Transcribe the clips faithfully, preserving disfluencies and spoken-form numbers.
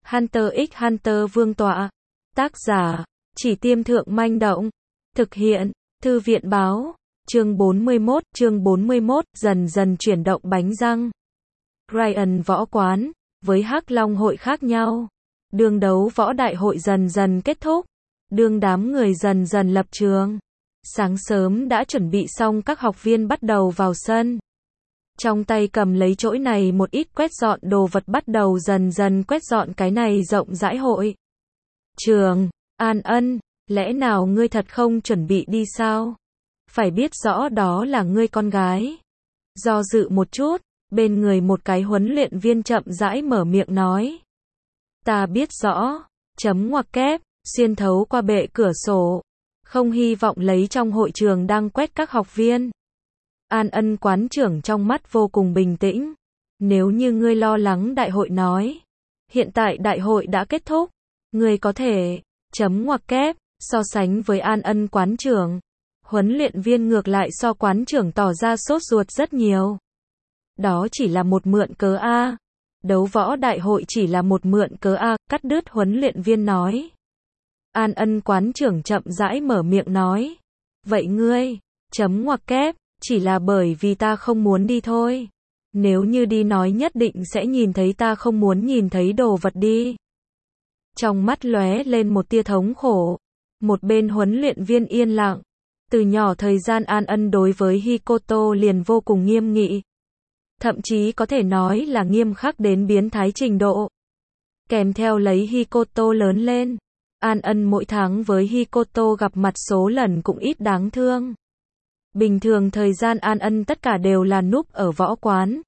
Hunter x Hunter vương tọa. Tác giả, Chỉ Tiêm Thượng Manh Động. Thực hiện, Thư viện Báo. Chương bốn mươi mốt, chương bốn mươi mốt, dần dần chuyển động bánh răng. Ryan võ quán, với Hắc Long hội khác nhau. Đường đấu võ đại hội dần dần kết thúc. Đường đám người dần dần lập trường. Sáng sớm đã chuẩn bị xong, các học viên bắt đầu vào sân. Trong tay cầm lấy chổi này một ít quét dọn đồ vật, bắt đầu dần dần quét dọn cái này rộng rãi hội trường. An Ân, lẽ nào ngươi thật không chuẩn bị đi sao? Phải biết rõ đó là ngươi con gái. Do dự một chút, bên người một cái huấn luyện viên chậm rãi mở miệng nói. Ta biết rõ, chấm ngoặc kép, xuyên thấu qua bệ cửa sổ. Không hy vọng lấy trong hội trường đang quét các học viên. An Ân quán trưởng trong mắt vô cùng bình tĩnh. Nếu như ngươi lo lắng đại hội nói. Hiện tại đại hội đã kết thúc. Ngươi có thể, chấm ngoặc kép, so sánh với An Ân quán trưởng. Huấn luyện viên ngược lại so quán trưởng tỏ ra sốt ruột rất nhiều. Đó chỉ là một mượn cớ A. Đấu võ đại hội chỉ là một mượn cớ A, cắt đứt huấn luyện viên nói. An Ân quán trưởng chậm rãi mở miệng nói. Vậy ngươi, chấm ngoặc kép, chỉ là bởi vì ta không muốn đi thôi. Nếu như đi nói nhất định sẽ nhìn thấy ta không muốn nhìn thấy đồ vật đi. Trong mắt lóe lên một tia thống khổ. Một bên huấn luyện viên yên lặng. Từ nhỏ thời gian An Ân đối với Hikoto liền vô cùng nghiêm nghị. Thậm chí có thể nói là nghiêm khắc đến biến thái trình độ. Kèm theo lấy Hikoto lớn lên. An Ân mỗi tháng với Hikoto gặp mặt số lần cũng ít đáng thương. Bình thường thời gian An Ân tất cả đều là núp ở võ quán.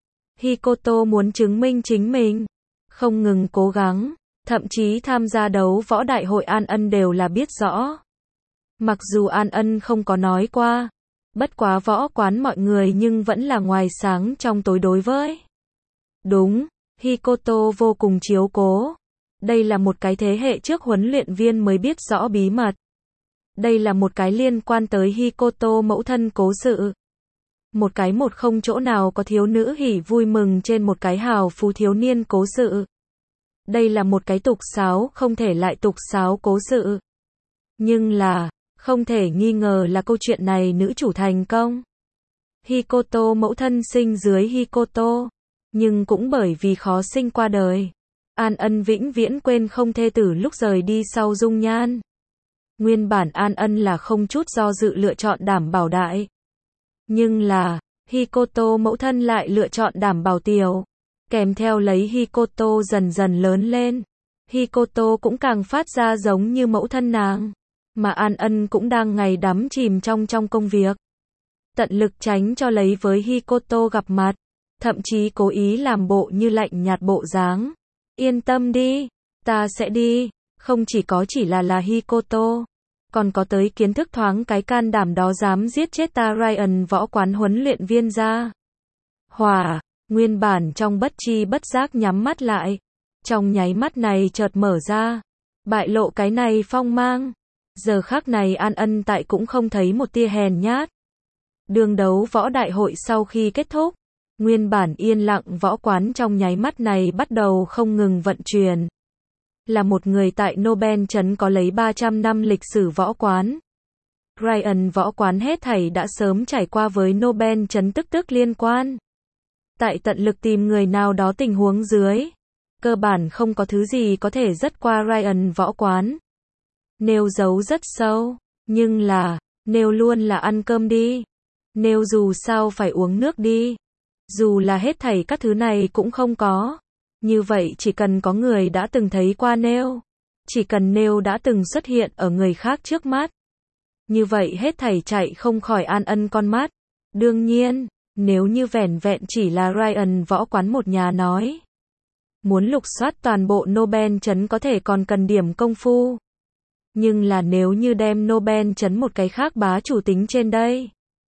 Hikoto muốn chứng minh chính mình. Không ngừng cố gắng. Thậm chí tham gia đấu võ đại hội An Ân đều là biết rõ. Mặc dù An Ân không có nói qua. Bất quá võ quán mọi người nhưng vẫn là ngoài sáng trong tối đối với. Đúng, Hikoto vô cùng chiếu cố. Đây là một cái thế hệ trước huấn luyện viên mới biết rõ bí mật. Đây là một cái liên quan tới Hikoto mẫu thân cố sự. Một cái một không chỗ nào có thiếu nữ hỉ vui mừng trên một cái hào phú thiếu niên cố sự. Đây là một cái tục sáo không thể lại tục sáo cố sự. Nhưng là, không thể nghi ngờ là câu chuyện này nữ chủ thành công. Hikoto mẫu thân sinh dưới Hikoto. Nhưng cũng bởi vì khó sinh qua đời. An Ân vĩnh viễn quên không thê tử lúc rời đi sau dung nhan. Nguyên bản An Ân là không chút do dự lựa chọn đảm bảo đại. Nhưng là, Hikoto mẫu thân lại lựa chọn đảm bảo tiểu. Kèm theo lấy Hikoto dần dần lớn lên. Hikoto cũng càng phát ra giống như mẫu thân nàng. Mà An Ân cũng đang ngày đắm chìm trong trong công việc. Tận lực tránh cho lấy với Hikoto gặp mặt. Thậm chí cố ý làm bộ như lạnh nhạt bộ dáng. Yên tâm đi, ta sẽ đi. Không chỉ có chỉ là là Hikoto. Còn có tới kiến thức thoáng cái can đảm đó dám giết chết ta. Ryan võ quán huấn luyện viên ra. Hỏa, nguyên bản trong bất chi bất giác nhắm mắt lại. Trong nháy mắt này chợt mở ra. Bại lộ cái này phong mang. Giờ khắc này An Ân tại cũng không thấy một tia hèn nhát. Đường đấu võ đại hội sau khi kết thúc. Nguyên bản yên lặng võ quán trong nháy mắt này bắt đầu không ngừng vận chuyển. Là một người tại Nobel trấn có lấy ba trăm năm lịch sử võ quán. Ryan võ quán hết thảy đã sớm trải qua với Nobel trấn tức tức liên quan. Tại tận lực tìm người nào đó tình huống dưới. Cơ bản không có thứ gì có thể dứt qua Ryan võ quán. Nêu giấu rất sâu. Nhưng là, nêu luôn là ăn cơm đi. Nêu dù sao phải uống nước đi. Dù là hết thảy các thứ này cũng không có. Như vậy chỉ cần có người đã từng thấy qua nêu. Chỉ cần nêu đã từng xuất hiện ở người khác trước mắt. Như vậy hết thảy chạy không khỏi An Ân con mắt. Đương nhiên, nếu như vẻn vẹn chỉ là Ryan võ quán một nhà nói. Muốn lục soát toàn bộ Nobel trấn có thể còn cần điểm công phu. Nhưng là nếu như đem Nobel trấn một cái khác bá chủ tính trên đây.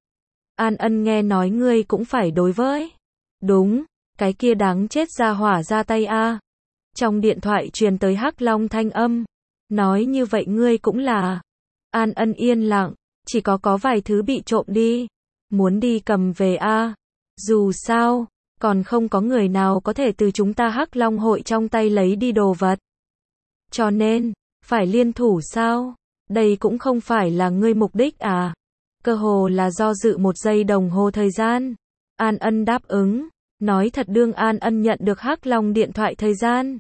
An Ân nghe nói ngươi cũng phải đối với. Đúng, cái kia đáng chết ra hỏa ra tay a. Trong điện thoại truyền tới Hắc Long thanh âm. Nói như vậy ngươi cũng là. An Ân yên lặng, chỉ có có vài thứ bị trộm đi. Muốn đi cầm về a. Dù sao, Còn không có người nào có thể từ chúng ta Hắc Long hội trong tay lấy đi đồ vật. Cho nên, phải liên thủ sao? Đây cũng không phải là ngươi mục đích à? Cơ hồ là do dự một giây đồng hồ thời gian. An Ân đáp ứng. Nói thật đương An Ân nhận được Hắc Long điện thoại thời gian.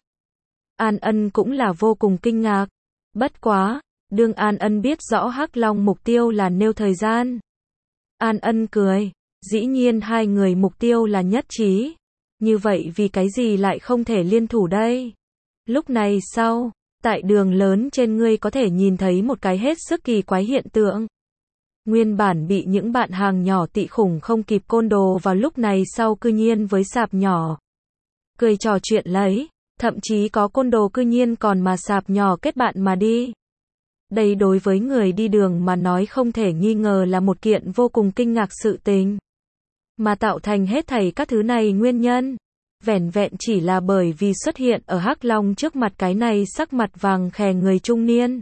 An Ân cũng là vô cùng kinh ngạc. Bất quá, đương An Ân biết rõ Hắc Long mục tiêu là nêu thời gian. An Ân cười. Dĩ nhiên hai người mục tiêu là nhất trí. Như vậy vì cái gì lại không thể liên thủ đây? Lúc này sau, tại đường lớn trên ngươi có thể nhìn thấy một cái hết sức kỳ quái hiện tượng. Nguyên bản bị những bạn hàng nhỏ tị khủng không kịp côn đồ vào lúc này sau cư nhiên với sạp nhỏ. Cười trò chuyện lấy, thậm chí có côn đồ cư nhiên còn mà sạp nhỏ kết bạn mà đi. Đây đối với người đi đường mà nói không thể nghi ngờ là một kiện vô cùng kinh ngạc sự tình. Mà tạo thành hết thảy các thứ này nguyên nhân. Vẻn vẹn chỉ là bởi vì xuất hiện ở Hắc Long trước mặt cái này sắc mặt vàng khè người trung niên.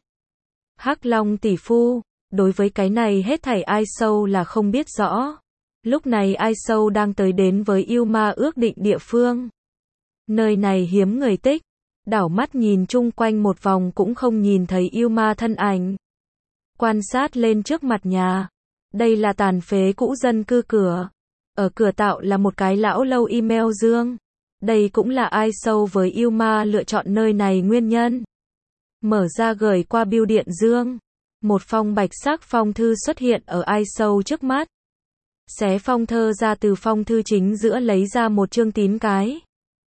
Hắc Long tỷ phu, đối với cái này hết thảy ai sâu là không biết rõ. Lúc này ai sâu đang tới đến với yêu ma ước định địa phương. Nơi này hiếm người tích, đảo mắt nhìn chung quanh một vòng cũng không nhìn thấy yêu ma thân ảnh. Quan sát lên trước mặt nhà, đây là tàn phế cũ dân cư cửa. Ở cửa tạo là một cái lão lâu email dương. Đây cũng là ai sâu với yêu ma lựa chọn nơi này nguyên nhân. Mở ra gửi qua bưu điện dương. Một phong bạch sắc phong thư xuất hiện ở ai sâu trước mắt. Xé phong thơ ra từ phong thư chính giữa lấy ra một chương tín cái.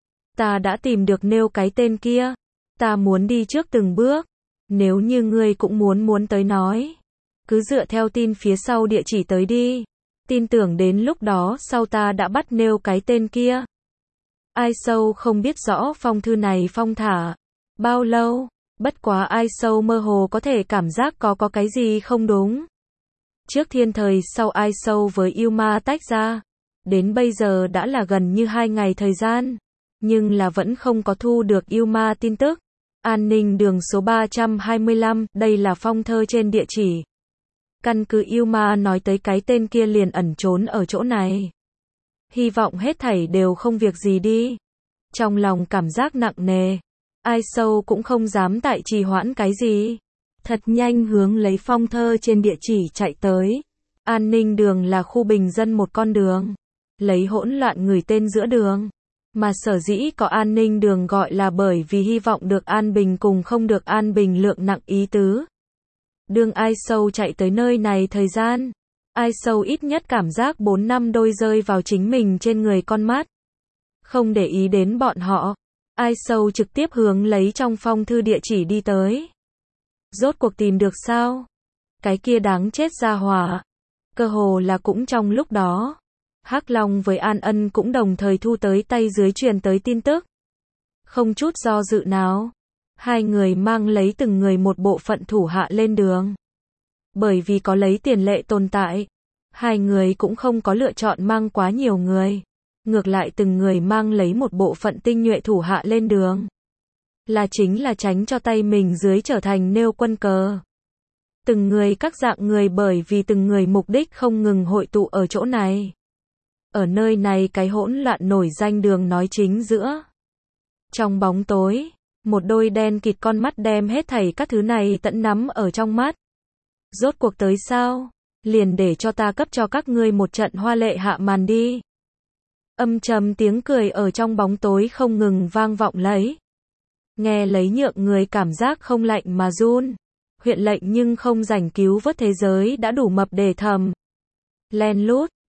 Ta đã tìm được nêu cái tên kia. Ta muốn đi trước từng bước. Nếu như ngươi cũng muốn muốn tới nói. Cứ dựa theo tin phía sau địa chỉ tới đi. Tin tưởng đến lúc đó sau ta đã bắt nêu cái tên kia. Ai sâu không biết rõ phong thư này phong thả bao lâu, bất quá ai sâu mơ hồ có thể cảm giác có có cái gì không đúng. Trước thiên thời sau ai sâu với yêu ma tách ra, đến bây giờ đã là gần như hai ngày thời gian, nhưng là vẫn không có thu được yêu ma tin tức. An ninh đường số ba trăm hai mươi lăm, đây là phong thơ trên địa chỉ. Căn cứ yêu ma nói tới cái tên kia liền ẩn trốn ở chỗ này. Hy vọng hết thảy đều không việc gì đi. Trong lòng cảm giác nặng nề. Ai sâu cũng không dám tại trì hoãn cái gì. Thật nhanh hướng lấy phong thơ trên địa chỉ chạy tới. An ninh đường là khu bình dân một con đường. Lấy hỗn loạn người tên giữa đường. Mà sở dĩ có an ninh đường gọi là bởi vì hy vọng được an bình cùng không được an bình lượng nặng ý tứ. Đường ai sâu chạy tới nơi này thời gian. Ai sâu ít nhất cảm giác bốn năm đôi rơi vào chính mình trên người con mắt. Không để ý đến bọn họ. Ai sâu trực tiếp hướng lấy trong phong thư địa chỉ đi tới. Rốt cuộc tìm được sao? Cái kia đáng chết ra hỏa. Cơ hồ là cũng trong lúc đó. Hắc Long với An Ân cũng đồng thời thu tới tay dưới truyền tới tin tức. Không chút do dự nào. Hai người mang lấy từng người một bộ phận thủ hạ lên đường. Bởi vì có lấy tiền lệ tồn tại, hai người cũng không có lựa chọn mang quá nhiều người. Ngược lại từng người mang lấy một bộ phận tinh nhuệ thủ hạ lên đường. Là chính là tránh cho tay mình dưới trở thành nêu quân cờ. Từng người các dạng người bởi vì từng người mục đích không ngừng hội tụ ở chỗ này. Ở nơi này cái hỗn loạn nổi danh đường nói chính giữa. Trong bóng tối, một đôi đen kịt con mắt đem hết thảy các thứ này tận nắm ở trong mắt. Rốt cuộc tới sao? Liền để cho ta cấp cho các ngươi một trận hoa lệ hạ màn đi. Âm trầm tiếng cười ở trong bóng tối không ngừng vang vọng lấy. Nghe lấy nhượng người cảm giác không lạnh mà run. Huyện lệnh nhưng không rảnh cứu vớt thế giới đã đủ mập để thầm. Len lút,